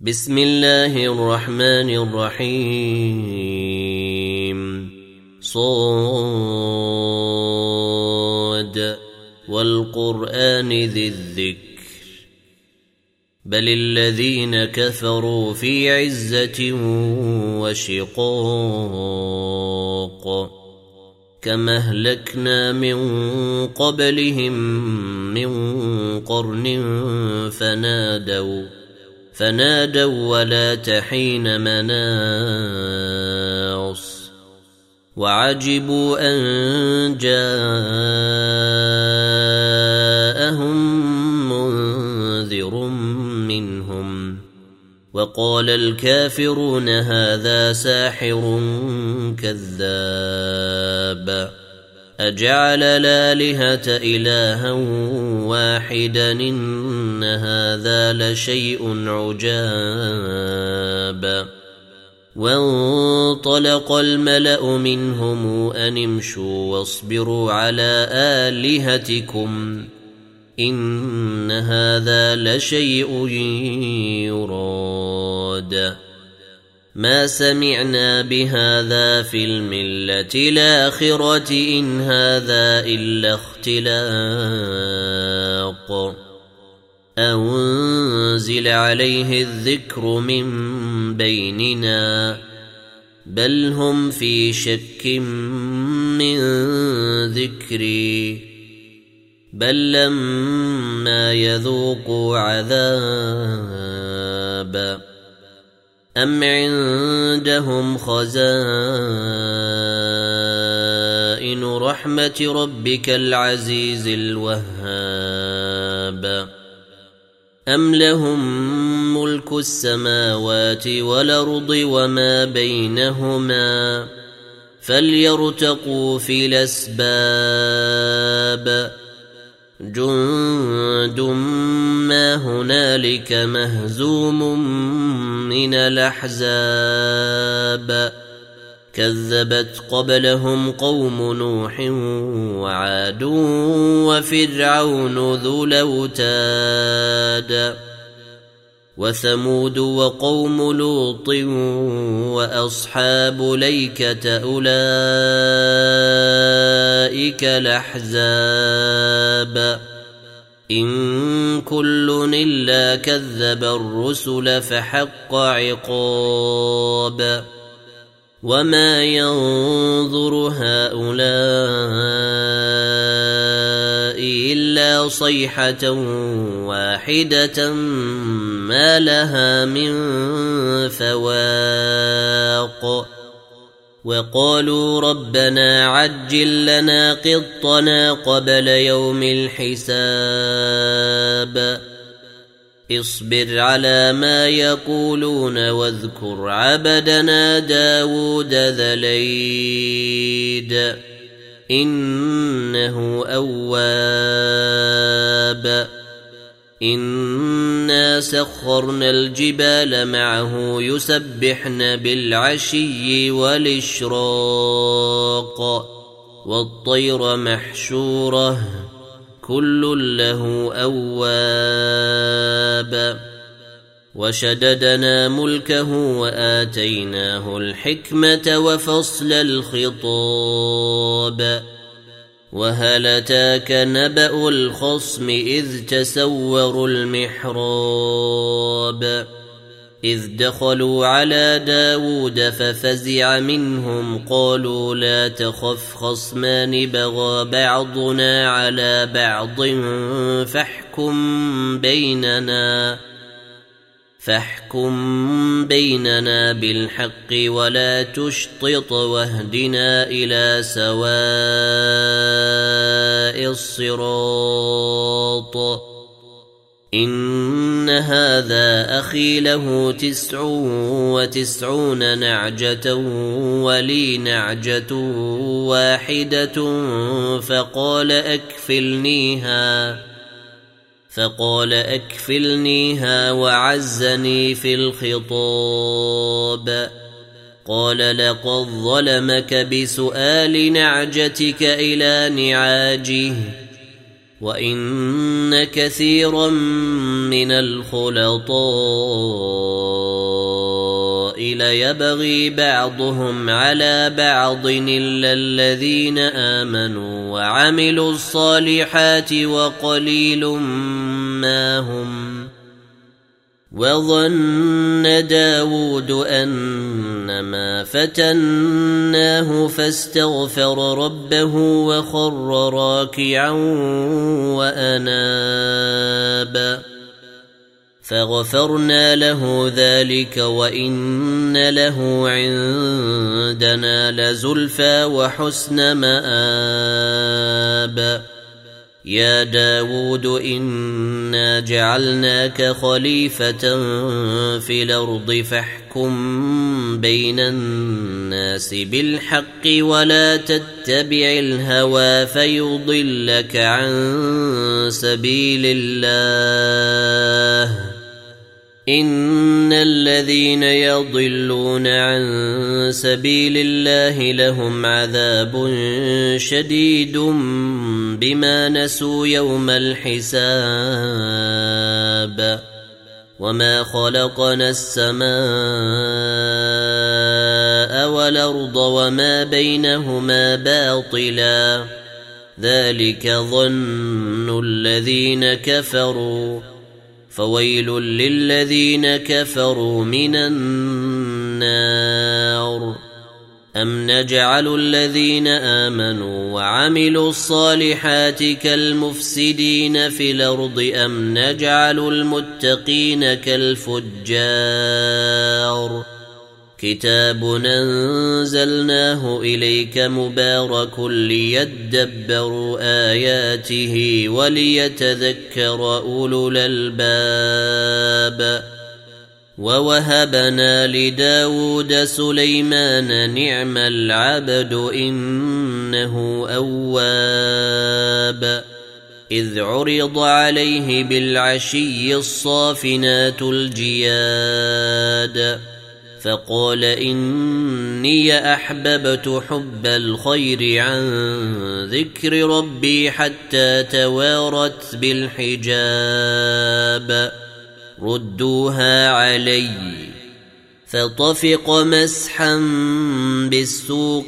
بسم الله الرحمن الرحيم صاد والقرآن ذي الذكر بل الذين كفروا في عزة وشقاق كما أهلكنا من قبلهم من قرن فنادوا ولا تحين مناص وعجبوا أن جاءهم منذر منهم وقال الكافرون هذا ساحر كذاب أجعل الآلهة إلها واحدا إن هذا لشيء عجاب وانطلق الملأ منهم أن امشوا واصبروا على آلهتكم إن هذا لشيء يراد ما سمعنا بهذا في الملة الآخرة إن هذا إلا اختلاق أنزل عليه الذكر من بيننا بل هم في شك من ذكري بل لما يذوقوا عذاب أم عندهم خزائن رحمة ربك العزيز الوهاب أم لهم ملك السماوات والأرض وما بينهما فليرتقوا في الأسباب جند ما هنالك مهزوم من الأحزاب كذبت قبلهم قوم نوح وعاد وفرعون ذو الأوتاد وثمود وقوم لوط وأصحاب ليكة أولئك الأحزاب إن كل إلا كذب الرسل فحق عقاب وما ينظر هؤلاء إلا صيحة واحدة ما لها من فواق وقالوا ربنا عجل لنا قطنا قبل يوم الحساب اصبر على ما يقولون واذكر عبدنا داود ذا الأيد إنه أواب إنا سخرنا الجبال معه يسبحن بالعشي والإشراق والطير محشورة كل له أواب وشددنا ملكه وآتيناه الحكمة وفصل الخطاب وهل أتاك نبأ الخصم إذ تسوروا المحراب إذ دخلوا على داود ففزع منهم قالوا لا تخف خصمان بغى بعضنا على بعض فاحكم بيننا بالحق ولا تشطط واهدنا إلى سواء الصراط إن هذا أخي له 99 نعجة ولي نعجة واحدة فقال أكفلنيها وعزني في الخطاب قال لقد ظلمك بسؤال نعجتك إلى نعاجه وإن كثيرا من الخلطاء ليبغي بعضهم على بعض إلا الذين آمنوا وعملوا الصالحات وقليل ما هم. وظن داود أنما فتناه فاستغفر ربه وخر راكعا وأناب فغفرنا له ذلك وإن له عندنا لزلفى وحسن مآب. يا داود إنا جعلناك خليفة في الأرض فاحكم بين الناس بالحق ولا تتبع الهوى فيضلك عن سبيل الله. إن الذين يضلون عن سبيل الله لهم عذاب شديد بما نسوا يوم الحساب. وما خلقنا السماء والأرض وما بينهما باطلا ذلك ظن الذين كفروا فويل للذين كفروا من النار. أم نجعل الذين آمنوا وعملوا الصالحات كالمفسدين في الأرض أم نجعل المتقين كالفجار. كتاب أنزلناه إليك مبارك ليدبروا آياته وليتذكر أولو الألباب. ووهبنا لداود سليمان نعم العبد إنه أواب. إذ عرض عليه بالعشي الصافنات الجياد فقال إني أحببت حب الخير عن ذكر ربي حتى توارت بالحجاب. ردوها علي فطفق مسحا بالسوق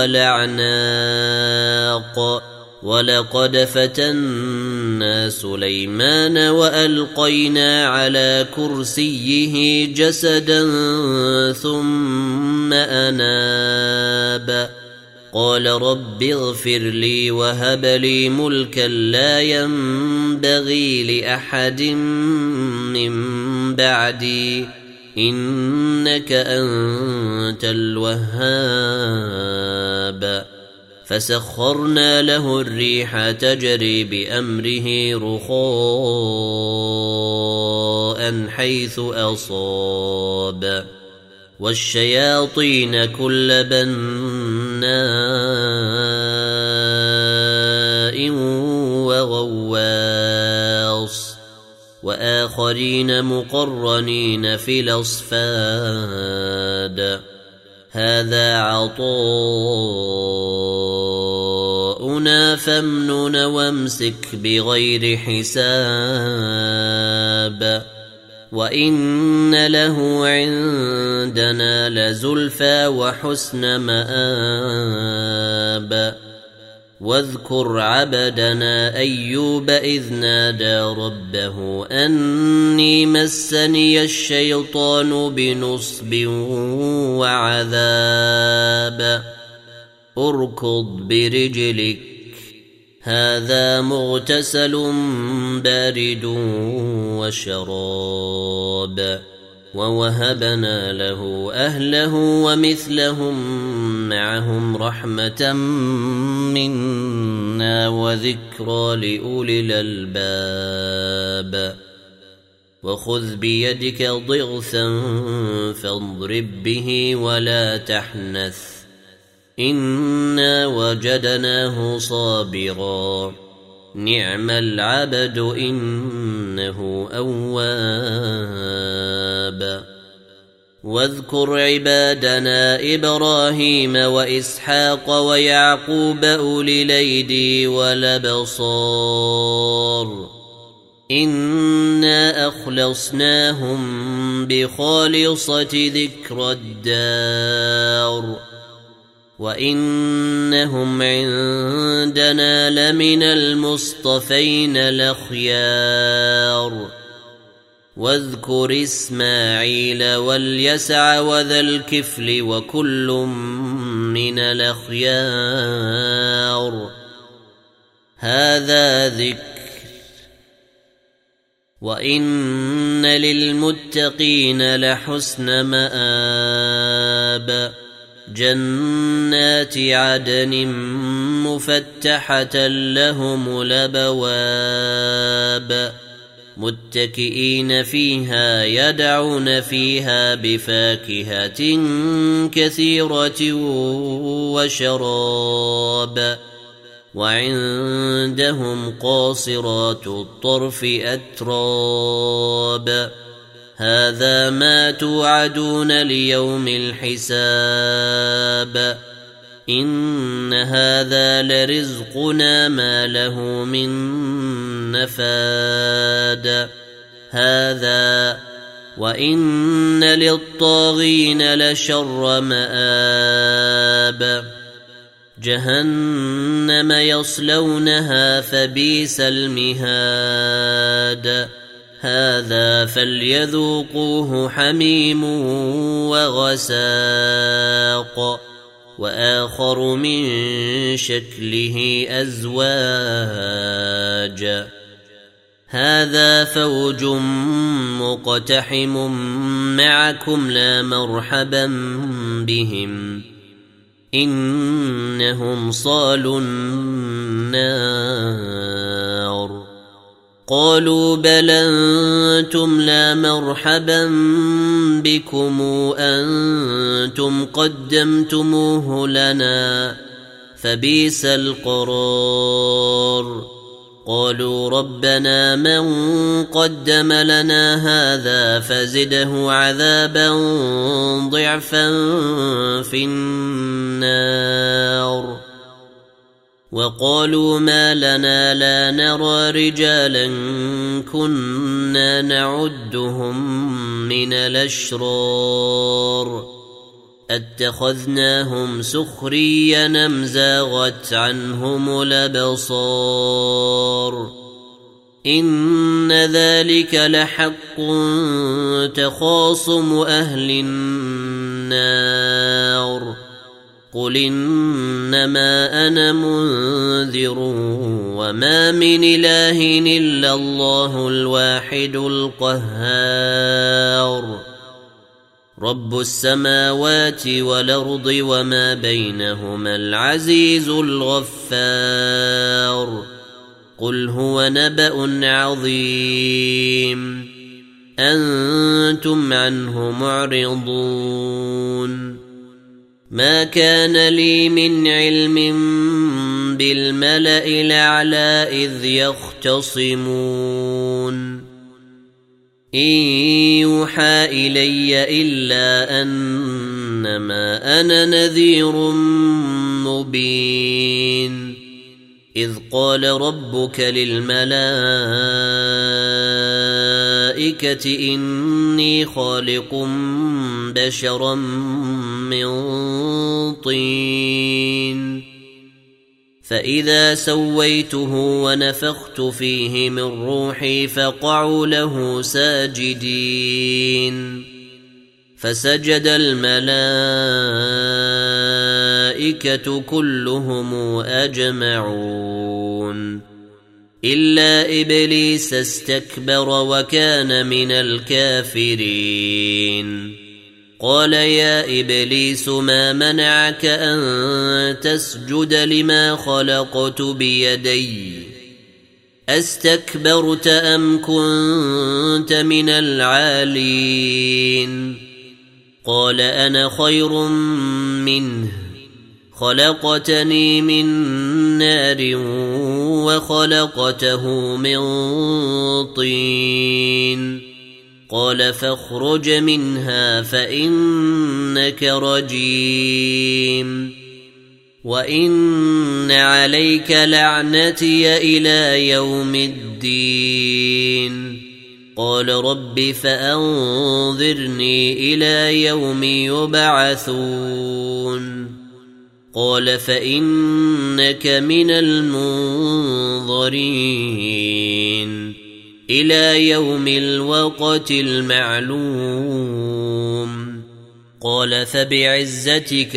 والأعناق. ولقد فتنا سليمان وألقينا على كرسيه جسدا ثم أناب. قال رب اغفر لي وهب لي ملكا لا ينبغي لأحد من بعدي إنك أنت الوهاب. فسخرنا له الريح تجري بأمره رخاء حيث أصاب والشياطين كل بناء وغواص وآخرين مقرنين في الأصفاد. هذا عطاؤنا فامنن وامسك بغير حساب. وإن له عندنا لزلفى وحسن مآب. واذكر عبدنا أيوب إذ نادى ربه أني مسني الشيطان بنصب وعذاب. اركض برجلك هذا مغتسل بارد وشراب. ووهبنا له أهله ومثلهم معهم رحمة منا وذكرى لأولي الألباب. وخذ بيدك ضغثا فاضرب به ولا تحنث إنا وجدناه صابرا نعم العبد إنه أواب. واذكر عبادنا إبراهيم وإسحاق ويعقوب أولي الأيدي والأبصار إنا أخلصناهم بخالصة ذكر الدار وإنهم عندنا لمن المصطفين الأخيار واذكر إسماعيل واليسع وذا الكفل وكل من الأخيار هذا ذكر وإن للمتقين لحسن مآب جنات عدن مفتحة لهم الأبواب متكئين فيها يدعون فيها بفاكهة كثيرة وشراب وعندهم قاصرات الطرف أتراب هذا ما توعدون ليوم الحساب إن هذا لرزقنا ما له من نفاد هذا وإن للطاغين لشر مآب جهنم يصلونها فبئس المهاد هذا فليذوقوه حميم وغساق وآخر من شكله أزواج هذا فوج مقتحم معكم لا مرحبا بهم إنهم صالوا النار قالوا بل أنتم لا مرحبا بكم أنتم قدمتموه لنا فبئس القرار قالوا ربنا من قدم لنا هذا فزده عذابا ضعفا في النار وقالوا ما لنا لا نرى رجالا كنا نعدهم من الأشرار اتخذناهم سخريا أم زاغت عنهم الأبصار إن ذلك لحق تخاصم أهل النار قل إنما أنا منذر وما من إله إلا الله الواحد القهار رب السماوات والأرض وما بينهما العزيز الغفار قل هو نبأ عظيم أنتم عنه معرضون ما كان لي من علم بالملأ الأعلى إذ يختصمون إن يوحى إلي إلا أنما أنا نذير مبين إذ قال ربك للملائكة إني خالق بشرا من طين فإذا سويته ونفخت فيه من روحي فقعوا له ساجدين فسجد الملائكة كلهم أجمعون إلا إبليس استكبر وكان من الكافرين قال يا إبليس ما منعك أن تسجد لما خلقت بيدي أستكبرت أم كنت من العالين قال أنا خير منه خلقتني من نار وخلقته من طين قال فاخرج منها فإنك رجيم وإن عليك لعنتي إلى يوم الدين قال رب فأنظرني إلى يوم يبعثون قال فإنك من المنظرين إلى يوم الوقت المعلوم قال فبعزتك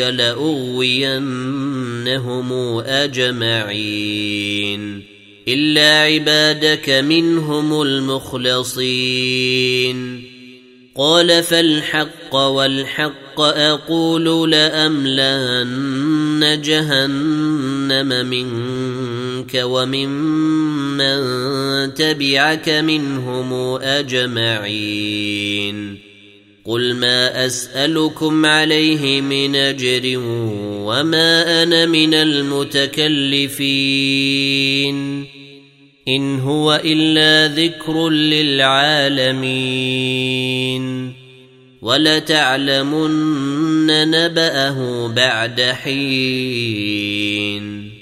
لأغوينهم أجمعين إلا عبادك منهم المخلصين قال فالحق والحق أقول لأملأن جهنم منك وممن تبعك منهم أجمعين قل ما أسألكم عليه من أجر وما أنا من المتكلفين إن هو إلا ذكر للعالمين ولتعلمن نبأه بعد حين